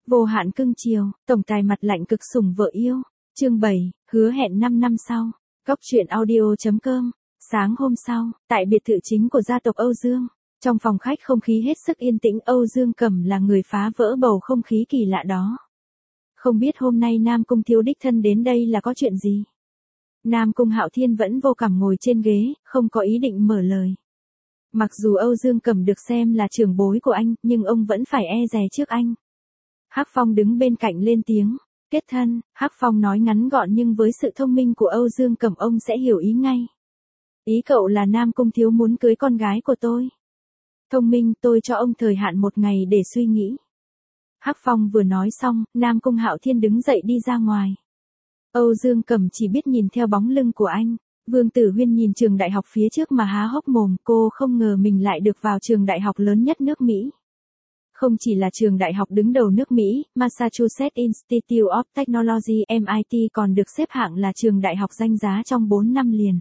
Vô hạn cưng chiều, tổng tài mặt lạnh cực sủng vợ yêu. Chương 7, hứa hẹn 5 năm sau. Góc truyện audio.com. Sáng hôm sau, tại biệt thự chính của gia tộc Âu Dương, trong phòng khách không khí hết sức yên tĩnh, Âu Dương Cẩm là người phá vỡ bầu không khí kỳ lạ đó. Không biết hôm nay Nam Cung Thiếu đích thân đến đây là có chuyện gì? Nam Cung Hạo Thiên vẫn vô cảm ngồi trên ghế, không có ý định mở lời. Mặc dù Âu Dương Cẩm được xem là trưởng bối của anh, nhưng ông vẫn phải e dè trước anh. Hắc Phong đứng bên cạnh lên tiếng, kết thân. Hắc Phong nói ngắn gọn nhưng với sự thông minh của Âu Dương Cẩm ông sẽ hiểu ý ngay. Ý cậu là Nam Cung Thiếu muốn cưới con gái của tôi. Thông minh, tôi cho ông thời hạn 1 ngày để suy nghĩ. Hắc Phong vừa nói xong, Nam Cung Hạo Thiên đứng dậy đi ra ngoài. Âu Dương Cẩm chỉ biết nhìn theo bóng lưng của anh. Vương Tử Huyên nhìn trường đại học phía trước mà há hốc mồm, cô không ngờ mình lại được vào trường đại học lớn nhất nước Mỹ. Không chỉ là trường đại học đứng đầu nước Mỹ, Massachusetts Institute of Technology MIT còn được xếp hạng là trường đại học danh giá trong 4 năm liền.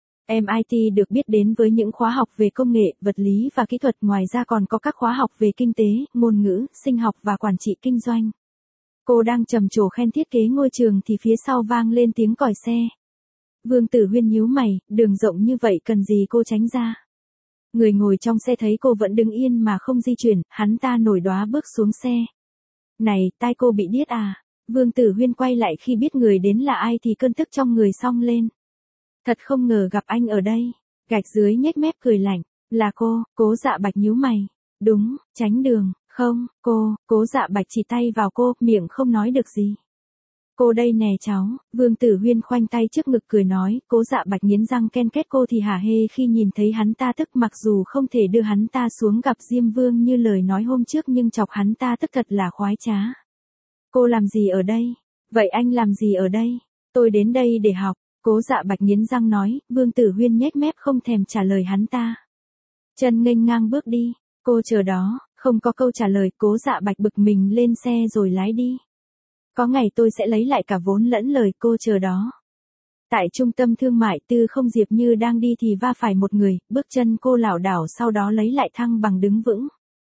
MIT được biết đến với những khóa học về công nghệ, vật lý và kỹ thuật, ngoài ra còn có các khóa học về kinh tế, ngôn ngữ, sinh học và quản trị kinh doanh. Cô đang trầm trồ khen thiết kế ngôi trường thì phía sau vang lên tiếng còi xe. Vương Tử Huyên nhíu mày, đường rộng như vậy cần gì cô tránh ra. Người ngồi trong xe thấy cô vẫn đứng yên mà không di chuyển, hắn ta nổi đoá bước xuống xe. Này, tai cô bị điếc à? Vương Tử Huyên quay lại khi biết người đến là ai thì cơn tức trong người xông lên. Thật không ngờ gặp anh ở đây. Gạch dưới nhếch mép cười lạnh. Là cô, Cố Dạ Bạch nhíu mày. Đúng, tránh đường. Không, Cố Dạ Bạch chỉ tay vào cô, miệng không nói được gì. Cô đây nè cháu. Vương Tử Huyên khoanh tay trước ngực cười nói. Cố Dạ Bạch nghiến răng ken kết cô thì hả hê khi nhìn thấy hắn ta tức, mặc dù không thể đưa hắn ta xuống gặp Diêm Vương như lời nói hôm trước nhưng chọc hắn ta tức thật là khoái trá. Cô làm gì ở đây? Vậy anh làm gì ở đây? Tôi đến đây để học. Cố Dạ Bạch nghiến răng nói. Vương Tử Huyên nhếch mép không thèm trả lời hắn ta. Chân nghênh ngang bước đi. Cô chờ đó. Không có câu trả lời, Cố Dạ Bạch bực mình lên xe rồi lái đi. Có ngày tôi sẽ lấy lại cả vốn lẫn lời, cô chờ đó. Tại trung tâm thương mại, Tư Không Diệp Như đang đi thì va phải một người, bước chân cô lảo đảo sau đó lấy lại thăng bằng đứng vững.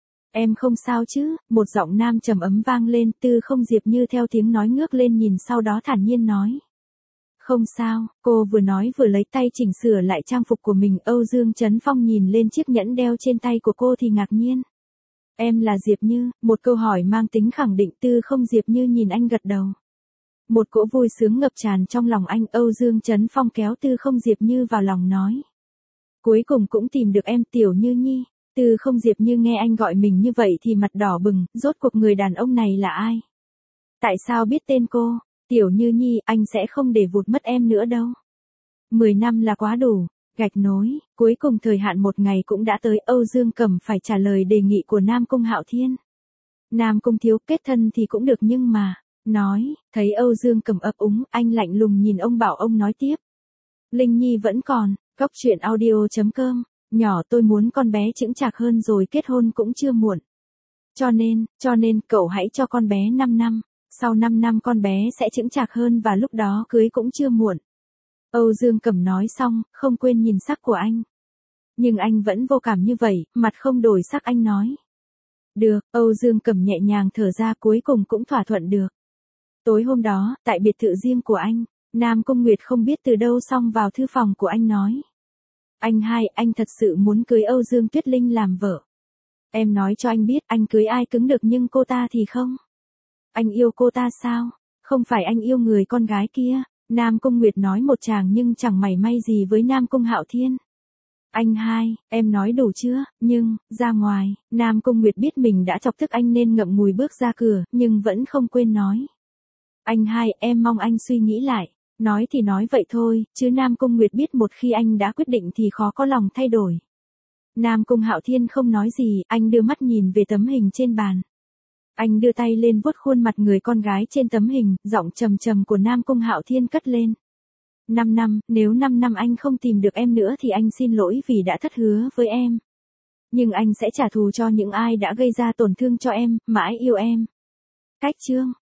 Em không sao chứ? Một giọng nam trầm ấm vang lên, Tư Không Diệp Như theo tiếng nói ngước lên nhìn sau đó thản nhiên nói. Không sao, cô vừa nói vừa lấy tay chỉnh sửa lại trang phục của mình. Âu Dương Trấn Phong nhìn lên chiếc nhẫn đeo trên tay của cô thì ngạc nhiên. Em là Diệp Như, một câu hỏi mang tính khẳng định. Tư Không Diệp Như nhìn anh gật đầu. Một cỗ vui sướng ngập tràn trong lòng anh. Âu Dương Trấn Phong kéo Tư Không Diệp Như vào lòng nói. Cuối cùng cũng tìm được em, Tiểu Như Nhi. Tư Không Diệp Như nghe anh gọi mình như vậy thì mặt đỏ bừng, rốt cuộc người đàn ông này là ai? Tại sao biết tên cô? Tiểu Như Nhi, anh sẽ không để vụt mất em nữa đâu. 10 năm là quá đủ. Gạch nối, cuối cùng thời hạn 1 ngày cũng đã tới. Âu Dương Cẩm phải trả lời đề nghị của Nam Cung Hạo Thiên. Nam Cung Thiếu, kết thân thì cũng được nhưng mà, nói, thấy Âu Dương Cẩm ấp úng, anh lạnh lùng nhìn ông bảo ông nói tiếp. Linh Nhi vẫn còn, góc truyện audio.com, nhỏ tôi muốn con bé chững chạc hơn rồi kết hôn cũng chưa muộn. Cho nên cậu hãy cho con bé 5 năm, sau 5 năm con bé sẽ chững chạc hơn và lúc đó cưới cũng chưa muộn. Âu Dương Cẩm nói xong, không quên nhìn sắc của anh. Nhưng anh vẫn vô cảm như vậy, mặt không đổi sắc anh nói. Được, Âu Dương Cẩm nhẹ nhàng thở ra, cuối cùng cũng thỏa thuận được. Tối hôm đó, tại biệt thự riêng của anh, Nam Cung Nguyệt không biết từ đâu xông vào thư phòng của anh nói. Anh thật sự muốn cưới Âu Dương Tuyết Linh làm vợ. Em nói cho anh biết, anh cưới ai cứng được nhưng cô ta thì không. Anh yêu cô ta sao? Không phải anh yêu người con gái kia. Nam Cung Nguyệt nói một tràng nhưng chẳng mảy may gì với Nam Cung Hạo Thiên. Em nói đủ chưa? Nhưng, ra ngoài, Nam Cung Nguyệt biết mình đã chọc tức anh nên ngậm ngùi bước ra cửa, nhưng vẫn không quên nói. Em mong anh suy nghĩ lại. Nói thì nói vậy thôi, chứ Nam Cung Nguyệt biết một khi anh đã quyết định thì khó có lòng thay đổi. Nam Cung Hạo Thiên không nói gì, anh đưa mắt nhìn về tấm hình trên bàn. Anh đưa tay lên vuốt khuôn mặt người con gái trên tấm hình, giọng trầm trầm của Nam Cung Hạo Thiên cất lên. 5 năm, nếu 5 năm anh không tìm được em nữa thì anh xin lỗi vì đã thất hứa với em. Nhưng anh sẽ trả thù cho những ai đã gây ra tổn thương cho em, mãi yêu em. Cách chương.